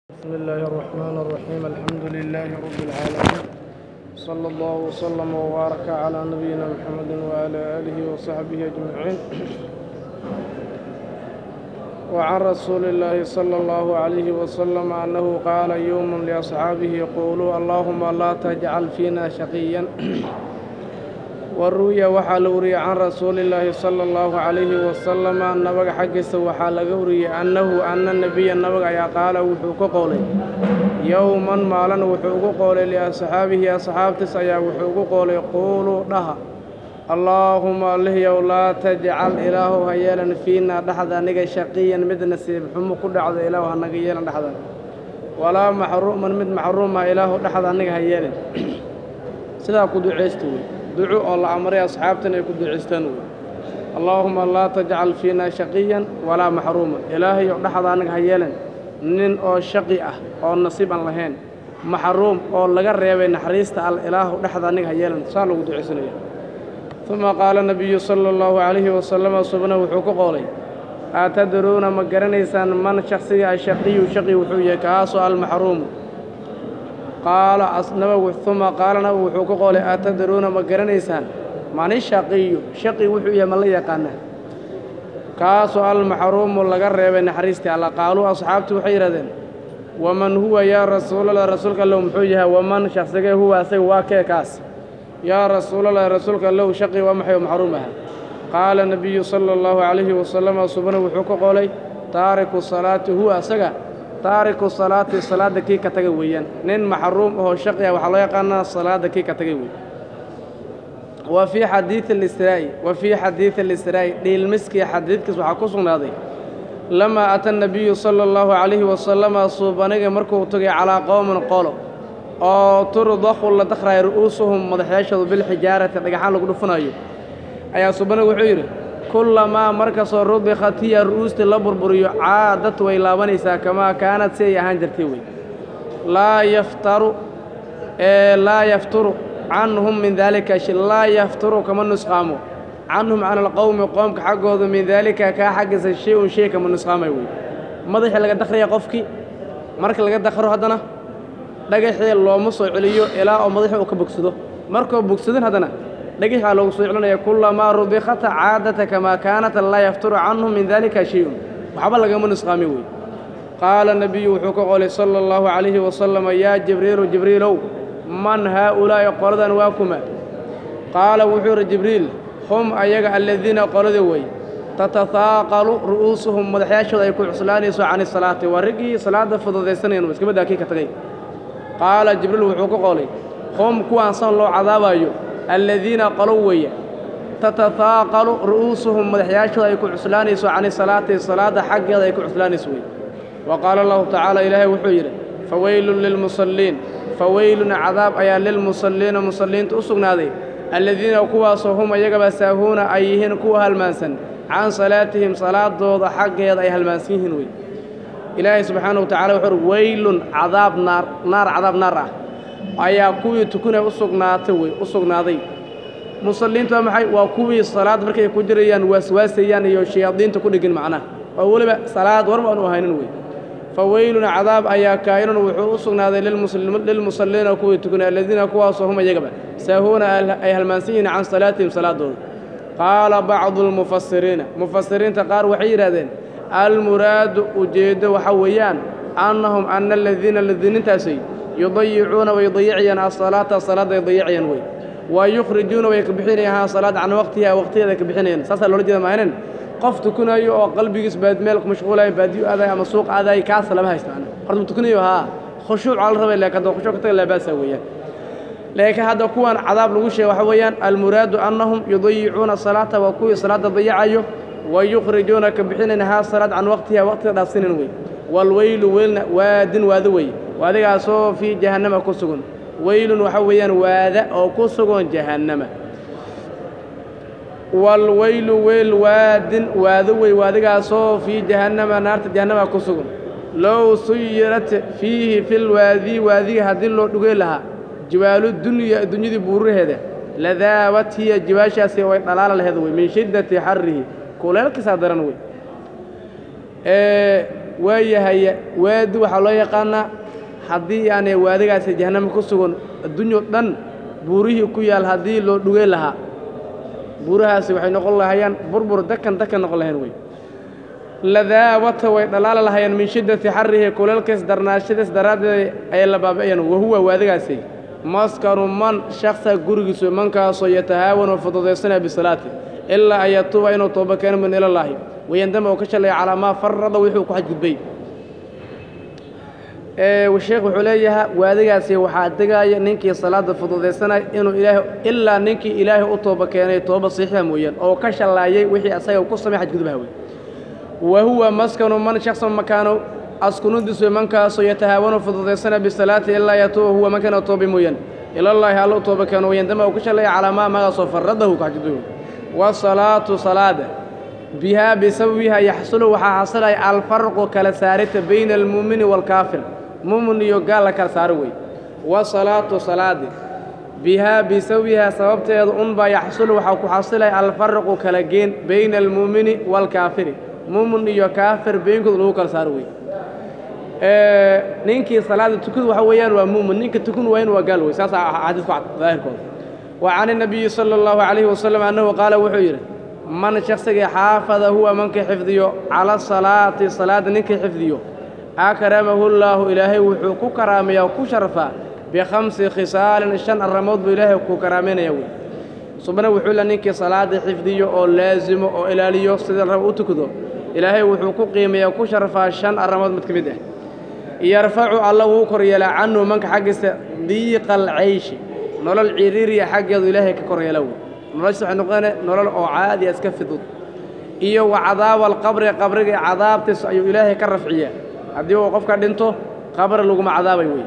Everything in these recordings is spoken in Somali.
بسم الله الرحمن الرحيم الحمد لله رب العالمين صلى الله وسلم وبارك على نبينا محمد وعلى آله وصحبه أجمعين وعن رسول الله صلى الله عليه وسلم أنه قال يوم لأصحابه قولوا اللهم لا تجعل فينا شقيا والرؤيا waxaa la wariyay can rasuulillaahi sala allahu calayhi wasalama nabaga xaggiisa waxaa laga wariyey annahu anna nebiya nabaga ayaa qaala wuxuu ku qowlay yowman maalin wuxuu ugu qoolay liasxaabihi asxaabtiis ayaa wuxuu ugu qoolay quuluu dhaha allaahuma allihyow laa tajcal ilaahu ha yeelan fiinaa dhexda aniga shaqiyan mid nasiib xumo ku dhacda ilaahu hanaga yeelan dhexdan walaa maxruuman mid maxruuma ilaahu dhexda aniga ha yeelin sidaa ku ducaysta wey duco oo la amray asxaabtan ay ku duceystaan wey allaahuma laa tajcal fiinaa shaqiyan walaa maxruuman ilaahay oo dhexda aniga ha yeelan nin oo shaqi ah oo nasiib aan lahayn maxruum oo laga reebay naxariista al ilaahu dhexda aniga ha yeelan saa lagu duceysanaya uma qaala nabiyu sala allahu calayhi wasalama subna wuxuu ku qoolay atadruuna ma garanaysaan man shaksiga ashaqiyu shaqi wuxuu yahay kaasoo almaxruumu qaala nabagu uma qaala nabagu wuxuu ku qoolay atadruuna ma garanaysaan mani shaqiyu shaqi wuxuu yahay ma la yaqaana kaasoo almaxruumu laga reebay naxariistii alla qaaluu asxaabtii waxay yidhahdeen waman huwa yaa rasuulallah rasuulka allow muxuu yahay waman shaqsigee huwa asaga waa kee kaas yaa rasuulallah rasuulka allow shaqi waa maxay maxruum aha qaala nabiyu sala allahu calayhi wasalama subna wuxuu ku qoolay taariku salaati huwa asaga taariku salaati salaada kii ka taga weeyaan nin maxruum oo shaqi ah waxaa loo yaqaanaa salaada kii ka tagay wey wa fii xadiidi alisraa'i dhiilmiskii xadiidkiis waxaa ku sugnaaday lamaa ata nabiyu sala allahu calayhi wasalama suubaniga markuu tagay calaa qowmin qolo oo turdakhu la dakhraayo ru'uusuhum madaxyaashooda bilxijaarati dhagaxaan lagu dhufanayo ayaa suubaniga wuxuu yidhi kullamaa markastoo rudikhat hiya ru'uustii la burburiyo caadad way laabanaysaa kamaa kaanad si ay ahaan jirtay wey laa yafturu canhum min daalika laa yafturu kama nusqaamo canhum cala alqowmi qoomka xaggooda min daalika kaa xaggiisa shay-un shay kama nusqaamay wey madaxii laga dakhraya qofkii marka laga dakhro haddana dhagaxii looma soo celiyo ilaa oo madaxii uu ka bogsado markuu bogsadin haddana dhagax baa loogu soo celinaya kullamaa rudikhata caadata kamaa kaanat laa yafturu canhum min daalika shay-un waxba lagama nusqaami wey qaala nebiyu wuxuu ka qolay sala allahu calayhi wasalama yaa jibriilu jibriilow man haa-ulaa'i qoladan waa kuma qaala wuxuu yidhi jibriil hum ayaga alladiina qolada wey tatataaqalu ru'uusuhum madaxyaashooda ay ku cuslaanayso cani salaati waa riggii salaada fududaysanayan iska baddaa kii ka tagay qaala jibriil wuxuu ka qolay hum kuwaan san loo cadaabayo alladiina qolow weeye tatataaqalu ru'uusuhum madaxyaashooda ay ku cuslaanayso cani salaati salaada xaggeeda ay ku cuslaanayso wey wa qaala allahu tacaala ilaahay wuxuu yidhi faweylun lilmusalliin faweylun cadaab ayaa lilmusalliina musalliinta u sugnaaday alladiina kuwaasoo hum ayagaba saahuuna ay yihiin kuwa halmaansan can salaatihim salaadooda xaggeeda ay halmaansan yihiin wey ilaahay subxaanahu wa tacala wuxuu uhi weylun cadaab cadaab naar ah ayaa kuwii tukunay u sugnaaday musalliintu waa maxay waa kuwii salaad markay ku jirayaan waaswaasayaan iyo shayaadiinta ku dhegin macnaha oo weliba salaad warma aanu ahaynin wey faweylun cadaab ayaa kaa'inun wuxuu u sugnaaday lilmusalliina kuwii tukunay alladiina kuwaasoo hum iyagaba saahuuna ay halmaansan yihiin can salaatihim salaadooda qaala bacdu lmufasiriina mufasiriinta qaar waxay yidhahdeen almuraadu ujeeddo waxaa weeyaan annahum ana aladiina ladiinintaasay yudayicuuna way dayicayaan asalaata salaadday dayicayaan wey wa yukhrijuuna way ka bixinayaan salaad can waqtiha waqtigeeda ka bixinayaan saasaa loola jeeda maahanen qof tukunayo oo qalbigiis meel ku mashquulayo baadiyo aadayo ama suuq aadayo kaasa lama haystaan horta tukunayo haa khushuuc ala rabay laakiin hadda khushuuc ka taga laabaasa weeyaan laakiin hadda kuwan cadaab lagu sheegay waxa weeyaan almuraadu annahum yudayicuuna salaata waa kuwii salaada dayacayo wa yukhrijuuna ka bixinayaan salaad can waqtiha waqtiga dhaafsinan wey walweylu weylna waadin waado wey waadigaasoo fii jahannama ku sugan weylun waxa weeyaan waada oo ku sugan jahannama walweylu weyl waadin waado wey waadigaasoo fii jahannama naarta jahannama ku sugan low suyirat fiihi filwaadi waadiga haddii loo dhugay lahaa jibaalu dunya adduunyadii buuraheeda ladaabat hiya jibaashaasi way dhalaala laheed wey min shiddati xarrihi kuleelkiisaa daran wey waayahay waadi waxaa loo yaqaanaa haddii aanay waadigaasi jahannama ku sugan adduunyo dhan buurihii ku yaal haddii loo dhugay lahaa buurahaasi waxay noqon lahayaan burbur dakan noqon lahayn wey ladaawata way dhalaala lahayaan min shiddati xarrihi kuleelkaas darnaashadaas daraaddeed ayay la baabi'ayaan wahuwa waadigaasi maskanu man shaksa gurigiisu mankaasoo yatahaawanu fududaysanaya bisalaati ilaa an yatuuba inuu tooba keeno min ilallaahi wayandama oo ka shalaya calaa maa farrada wixuu ku xadgudbay sheekh wuxuu leeyahay waadigaasi waxaa degaaya ninkii salaada fududaysanay inuu ilaahay ilaa ninkii ilaahay u tooba keenay tooba saxiixa mooyaan oo ka shalaayay wixii asaga ku samay xadgudbaha wey wahuwa maskanu man shaksan makaano askunudiisu mankaasoo yatahaawanu fududaysanaya bisalaati ilaa yatuuba huwa mankana tooba mooyaan ilallaahi alla u tooba keeno wayandama oo ka shalaya calaa maa magaasoo farradahu ku xadgudbahu wasalaatu salaada bihaa bisababiha yaxsulu waxaa xasilaya alfarqu kala saarita bayna almu'mini waalkaafir mu'min iyo gaal la kala saaro wey wasalaatu salaadi bihaa bisababiha sababteeda unbaa yaxsulu waxaa ku xasilaya alfarqu kala geen bayna almu'mini waalkaafiri mu'min iyo kaafir beenkood lagu kala saaro wey ninkii salaada tukadu waxa weeyaan waa mu'min ninka tukun waayn waa gaal wey saas xadiisku cad daahirkooda وعن النبي صلى الله عليه وسلم أنه قال وحير من شخص حافظ هو من كحفظيه على الصلاة صلاة نك حفظيه أكرمه الله إلهي وحكو كرامي وكشرفا بخمس خصال الشن الرمض بإلهي وكو كرامين يوي سبحانه وحول نك صلاة حفظيه أو لازم أو إلهي يقصد الرمض تكذو إلهي وحكو قيمي وكشرفا الشن الرمض متكبده يرفع الله وكريلا عنه من كحقس ضيق العيش nolol ciriiriya xaggeedu ilaahay ka koryeelo wey nolosha waxay noqonaysaa nolol oo caadi iska fudud iyo wa cadaab alqabri qabriga cadaabtiisa ayuu ilaahay ka rafciyaa haddii uu qofka dhinto qabri laguma cadaabay wey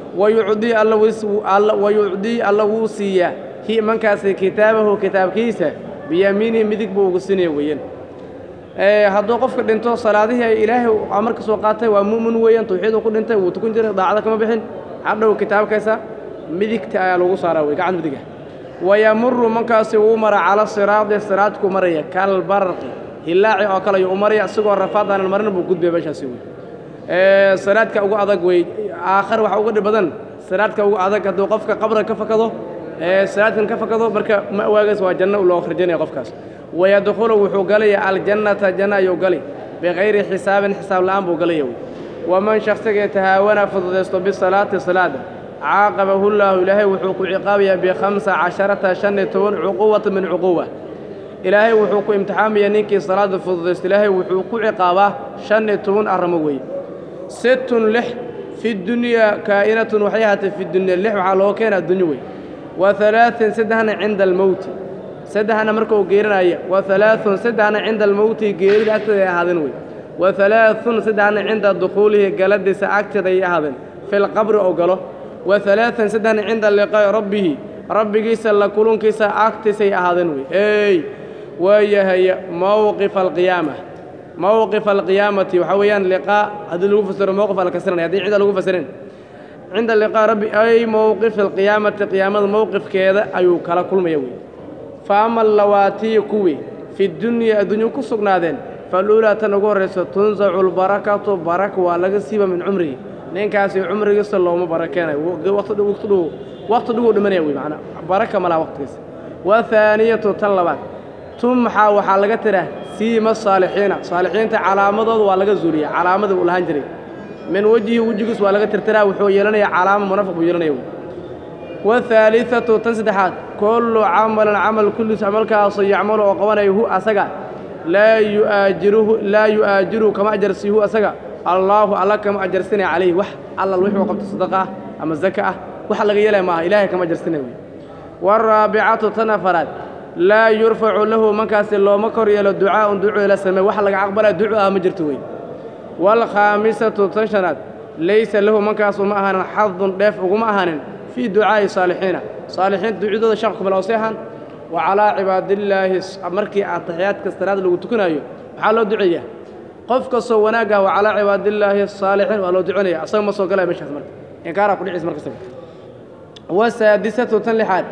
wayucdii alla wuu siiyaa hi mankaasi kitaabahu kitaabkiisa biyamiinihi midig buu ugu sinaya weeyaan hadduu qofka dhinto salaadihii ay ilaahay amarka soo qaatay waa mu'min weeyaan tawxiid uu ku dhintay wuu tukun jiray daacada kama bixin hadhow kitaabkiisa midigta ayaa lagu saaraa wey gacan midiga wayamuru mankaasi uu mara cala siraadi siraadku maraya kal barqi hilaaci oo kale ayuu maraya isagoo rafaadaan marin buu gudbay meeshaasi wey siraadka ugu adag wey aakhir waxa uga dhib badan siraadka ugu adag hadduu qofka qabra ka fakado siraadkan ka fakado marka ma'waagaas waa janno loo khrijinaya qofkaas wayadkhulu wuxuu galaya aljannata janna ayuu galay bigayri xisaabin xisaab la'aan buu galaya wey waman shakhsiga tahaawana fududaysto bisalaati salaada عاقبه الله إلهي وحوق عقابيا ب15 شنة عقوبة من عقوبة إلهي وحوق امتحان ينيكي صلاة فضل إلهي وحوق عقابة شنة أرموي 6 لح في الدنيا كائنة وحياة في الدنيا اللح على كان الدنيوي و3 سدهن عند الموت سدهن مركو غيرنا و3 سدهن عند الموت غير هذنوي و3 سدهن عند دخوله جلد ساكتد هذن في القبر أو قاله و3 سدهن عند اللقاء ربه جيس لكلون كيس أكتسي هذنوي وهي موقف القيامة وحويان لقاء هذا اللي فسر موقف الكسرين هذه عند اللي فسرين عند اللقاء ربي أي موقف القيامة قيامة موقف كذا أيو كلا كل ما يوي فأما اللواتي كوي في الدنيا كسقنادين فالأولى تنقول تنزع البركة بركة ولا سيبة من عمره نينكاسي عمره يصل الله مباركانا وقت دو دمن يوي معنا بركة ملا وقت كيس وثانية طلبات تمحى وحلقة ترى سيما الصالحين علامة ولا زورية علامة ولا هنجري من وجهه ولا ترترى وحوي لنا علامة منافق ويلنا يوم والثالثة تنسدحات كل عمل كل عمل كاصي يعمل وقوانا يهو أسقى لا يؤاجره كما أجرسيه أسقى الله كما أجرسني عليه الله الوحي وقبت الصدقة أما الزكاة وحلق يلا ما إلهي كما أجرسني والرابعة تنفرات لا يرفع له مكاس الله مكر إلى الدعاء إلى السماء وحلق عقبال دعاء مجرتوي والخامسة تنشرت ليس له مكاس مأهن حظ دافع ومأهن في دعاء صالحين دعاء شرق بالأوصيحا وعلى عباد الله مركي التحيات كالصلاة اللي تكونها حالو دعية قف كسو وناقه وعلى عباد الله الصالحين ولو دعوني أصلا ما صو قلها مشهد مرك إنكارا كل عيس مركز والسادسة تنلحات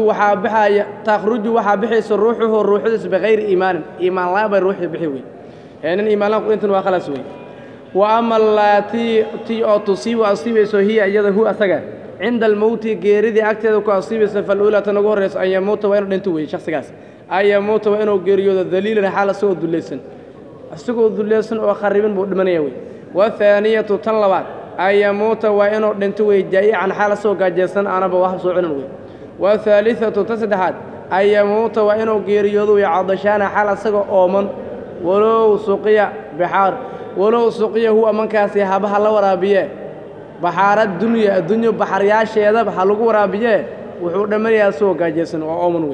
تخرج وحابحيس الروح بغير إيمان لا بالروح بحوي إن إيمان أنت وخلاص وي وأما التي أو تصيب أصيب هي يده هو أثقل عند الموت جيريدي أكتر كأصيب فالأولى تنقرس أن يموت وإنه ننتوي شخص جالس أن يموت وإنه جيريود الذليل حال سوء الدلسن السوء الدلسن وخربين بدمنيوي والثانية تطلبات أن يموت وإنه ننتوي جاي عن حال سوء جالسن أنا بواحد سوء عنوي والثالثة تصدحات أن يموت وإنه جيريود يعضشان حال سوء أومن ولو سقيا بحار ولو سقيا هو من كاسي هبها الله ورابيه بحار الدنيا بحر يا شيء بحلقوا ورابيه وحول مريا سوق جالسن وأمنوي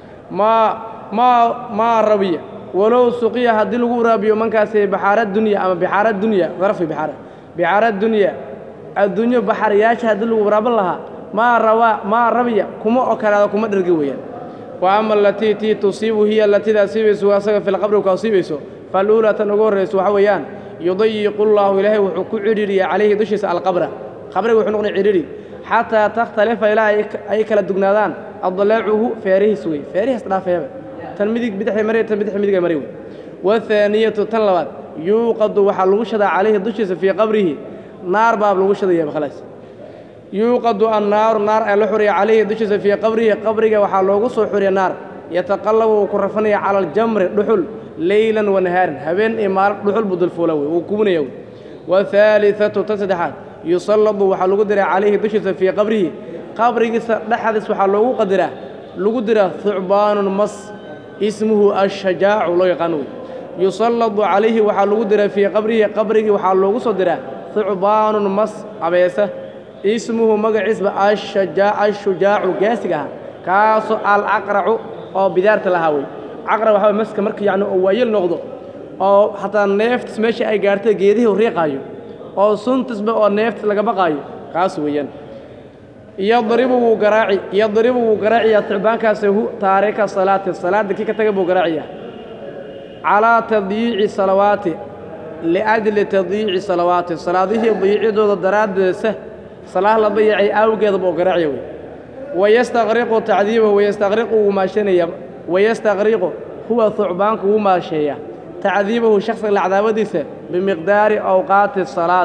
ما ربيه ولو سقيا هدلقوا ورابيه من كاسي بحار الدنيا أما بحار الدنيا غرفي بحار الدنيا بحر يا شيء هدلقوا وراب الله ما ربيه كم أكره كم درجويا وأما التي تصيب هي التي تصيب سواسة في القبر وكصيبه فالأولى تنقرس وحويان يضيق الله إليه وحكو عريري عليه دشيس القبر قبره وحنقني عريري حتى تختلف إلى أي كلا دقنادان الضلاعه فاريه سوي فاريه اصطلافه تنميذك بدح مريض تنميذك ميدك مريض والثانية تنلوات يوقد وحلوشد عليه دشيس في قبره نار باب لوشد يا خلاص يوقد نار الحري عليه دشيس في قبره وحلوغ حري النار يتقلب وكرفني على الجمر دحل ليلا ونهارا هبين إمارة دحل بدل فولوي وكونيوي والثالثة تصدحات يصلب وحلو قدر عليه دشيس في قبره دحدث وحلو قدره ثعبان مص اسمه الشجاع الله يقانوي يصلب عليه وحلو قدر في قبره وحلو قدره ثعبان مص عبيسة اسمه مقعس الشجاع قاسقها كاسو الأقرع أو بدارة الهاوي عقرب waxaa maska markii yaani oo waayil noqdo oo hataa neeftis meesha ay gaartay geedihi u riiqayo oo suntisba oo neeftis laga baqayo kaas weeyaan yadribu garaaci tacbaankaas uu taarika salaada kii ka tagay buu garaaciya ala tadyiici salawaati liajli tadyiici salawaati salaadihi diicidooda daraaddeesa salaah la dayacay awgeed buu garaaciyo ويستغرق تعذيبه ويستغرق هو ثعبانك وما شيء تعذيبه شخص العذاب ديسه بمقدار أوقات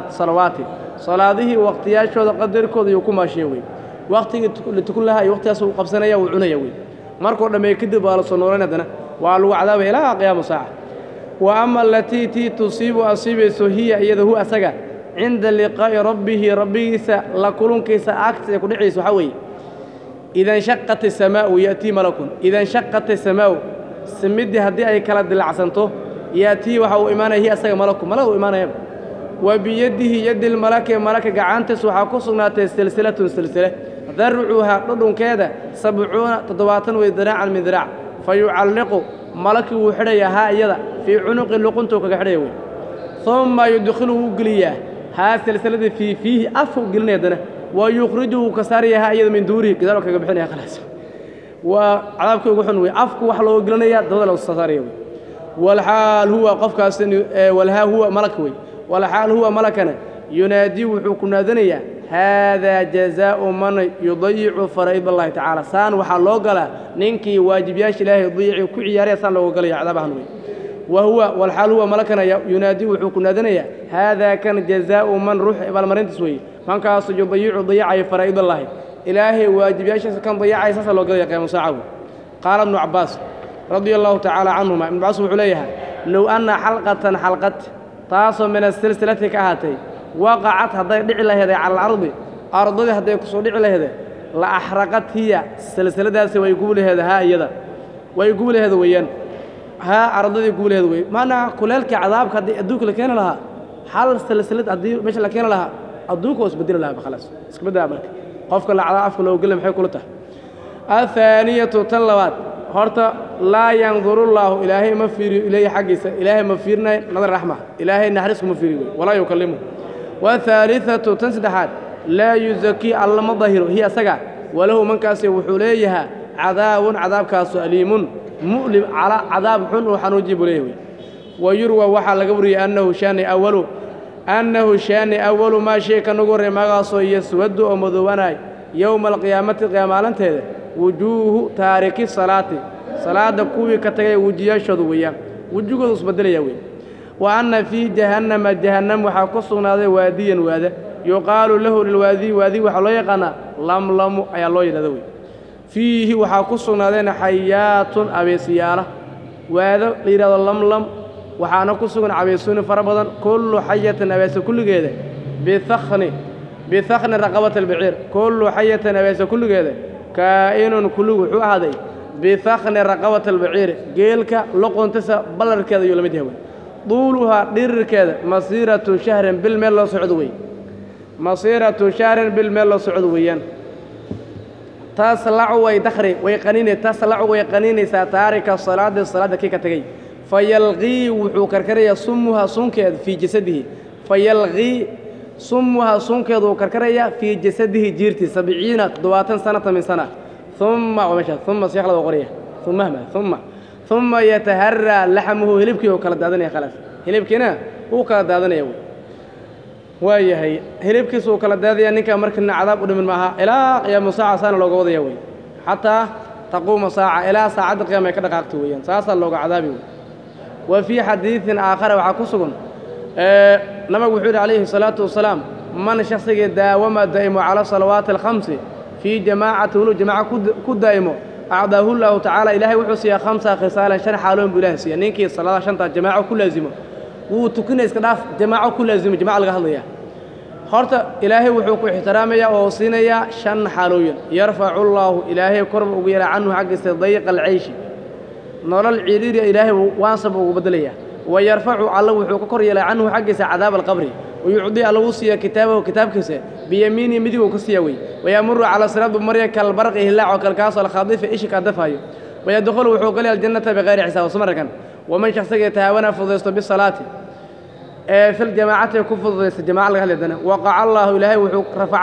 صلاته وقتياش قدر كذا يكون شيء وقت لتكون لها وقت يسوق قبسنا وعنيوي مركو لما يكذب على صنورنا دنا وعلو عذاب إلى قيام ساعة وأما التي تصيب هي يده هو أسجى عند لقاء ربه لكلون كيس أكت يكون عيسى حوي إذا انشقت السماء يأتي ملك إذا انشقت السماء سمدي هدي أي كلا دلعسنته يأتي وحو إيمانه هي أسجى ملك إيمانه وبيده يد الملك قعنتس وحاكوصنا سلسلة ذرعوها ردون كذا 70 تضوات وذراعا من ذراع فيعلق ملك وحريها يدا في عنق لقنته كحريوي ثم يدخله قليا ها السلسلة فيه أفو قلنا يدنا ويخرجه كساريها يدا من دوره كذلك كبحنها خلاص وعذابك يقولون أفك وحلو قلنا يدا ضد الساريوي والحال هو قفك والها هو ملكوي والحال هو ملكنا ينادي وحكنا ذنيا هذا جزاء من يضيع فرائض الله تعالى سان وحلو قلا ننكي واجبياش الله يضيع كعياري سان لو قلا عذابه وهو والحال هو ملكنا ينادي وحكنا ذنيا هذا كان جزاء من روح بالمرين تسوي من كان يضيع فرائض الله إلهي واجبياش كان ضيع أساس لو قلا قيام ساعه قال ابن عباس رضي الله تعالى عنهما ابن عباس عليها لو أن حلقة تاصل من السلسلة كهاتي وقعت هذا دع لهذا على الأرض أرضه هذا يكسر دع لهذا لا أحرقت هي السلسلة ذا ويقول هذا ها يدا ويقول هذا ويان ها أرضه يقول هذا ويان ما أنا كلالك عذاب كدي أدوك لكين لها حال السلسلة أدي مش لكين لها أدوك وسبدل لها بخلاص اسكبدها عملك قفك العذاب لو قلنا محي كلته الثانية تلوات هرتا لا ينظر الله إلهي مفير إليه حقيس إلهي مفيرنا نظر رحمة إلهي نحرسه مفير ولا يكلمه والثالثة تنسدحات لا يزكي الله مظهره هي سقع وله من كاسي وحوليها عذاب كاسو أليم مؤلم على عذاب حن وحنوجب له ويروى وحال قبري أنه شان أول ما شيء كنقر مغاصو يسود ومذوناي يوم القيامة قيامالان تهده وجوه تارك الصلاة صلاة كوي كتغي وجيا شدويا وجوه اسبدل يوي وأن في جهنم وحاكسنا هذا واديا وادا يقال له للوادي وادي وحلو يقنا لملم أي الله يردوي فيه وحاكسنا هذا حيات أبي سيارة وهذا ليراد لملم وحانا كسونا عبيسون فربضا كل حية أبيس كل جيدة بثخن رقبة البعير كل حية أبيس كل جيدة كائن كله هذا بثخن رقبة البعير جيلك لقون تسا بلر كذا يلمده طولها دير كذا مسيرة شهر بالميل السعودي مسيرة شهر بالميل السعودي تسلع ويدخري ويقنيني تسلع ويقنيني ساتارك الصلاة كي كتجي فيلغي وكركريا سمها سنكد في جسده فيلغي سمها سنكد وكركريا في جسده جيرتي 70 دواتن سنة من سنة ثم سيخلد وقريه ثم يتهرى لحمه هلبكي وكلا دادنيا خلاص هلبكينا هو كلا دادنيا وايهي هلبكيس وكلا داديا نينكا مركنا عذاب ودمن معها الى قيام ساعة سنة لو قوضيا وي حتى تقوم ساعة الى ساعة قيام كدقاقتو ويان ساسا لو عذابي وفي حديث آخر وعكسهم نبي وحيد عليه الصلاة والسلام من شخص داوم دائم على صلوات الخمس في جماعة ولو جماعة كد دائمه أعطاه الله تعالى إلهي وحسي 5 خصالا شرح حالهم بلهسيا نينكي الصلاة شنطة جماعة كل لازمه وتكون إسكداف جماعة كل لازمه جماعة الغهضية خرط إلهي وحوك احتراميا ووصينيا شن حالويا يرفع الله إلهي كرم ويرى عنه حق ضيق العيش نور العرير إلهي وانصب وبدليه ويرفع الله وحوك كريلا عنه حق عذاب القبر ويعطي الله وصية كتابه وكتاب كسه بيمينه مدي وكسيوي ويمر على صراط مريا كالبرق هلاع وكالكاس الخاضف إيش كدفايه ويدخل وحوك الجنة بغير حساب وسمركا ومن شخص يتهاون فضيلته بالصلاة في الجماعة كفض الجماعة الغالية وقع الله إلهي وحوك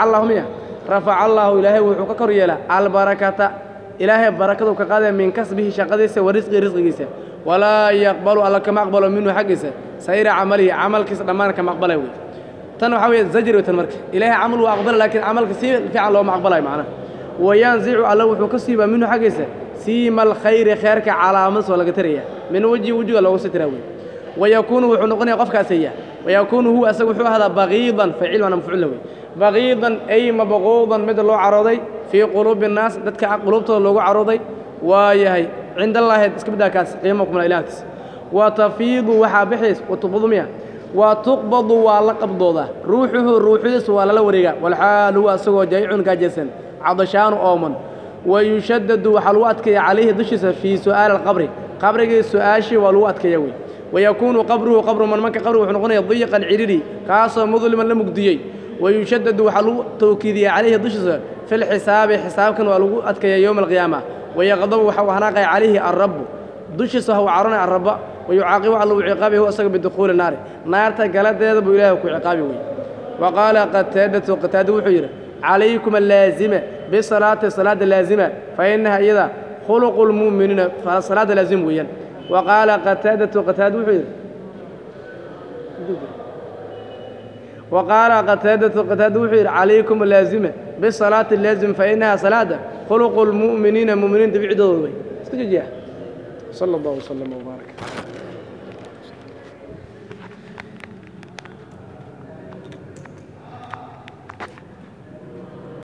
رفع الله إلهي وحوك كريلا البركة إلهي بركته كقادة من كسبه شقديسه ورزقه ولا يقبل الله كما أقبل منه حقه سير عمل كيس دمان كما أقبله تنو حوي زجر وتنمرك إلهي عمل وأقبل لكن عمل كسير فعل الله ما أقبله معنا وينزع الله وحكسب منه حقه سيم الخير خيرك على مس ولا قتريه من وجه الله ستروي ويكون وحنقني قفك سيء ويكون هو أسوح هذا بغيضا فعل وأنا مفعول له بغيضا أي مبغوضا مثل الله عرضي في قلوب الناس ذاتك قلوبته الله عرضي ويهي عند الله اسكبدا كاس قيمكم الإلهات وتفيض وحابحيس وتقبض مياه وتقبض ولقب ضوضة روحه ولا لوريقا والحال هو أسوه جيع كاجسن عضشان أومن ويشدد وحلواتك عليه دشس في سؤال القبر قبرك سؤاشي والواتك يوي ويكون قبر من منك قبره ونقول ضيق العريري خاصة مظلما لمقديي ويشدد وحلو توكيدي عليه دشس في الحساب حسابك والواتك يوم القيامة ويغضب وحناقي عليه الرب دشس هو عرنا الرب ويعاقب على عقابه هو أسق بدخول النار قالت يذهب إليه عقابه وقال قتادة وحيرة عليكم اللازمة بالصلاة الصلاة اللازمة فإنها إذا خلق المؤمنين فالصلاة لازم ويا وقال قتادة وحيرة وحيرة عليكم اللازمة بالصلاة اللازم فإنها صلاة خلق المؤمنين تبعدوا صلى الله وسلم وبارك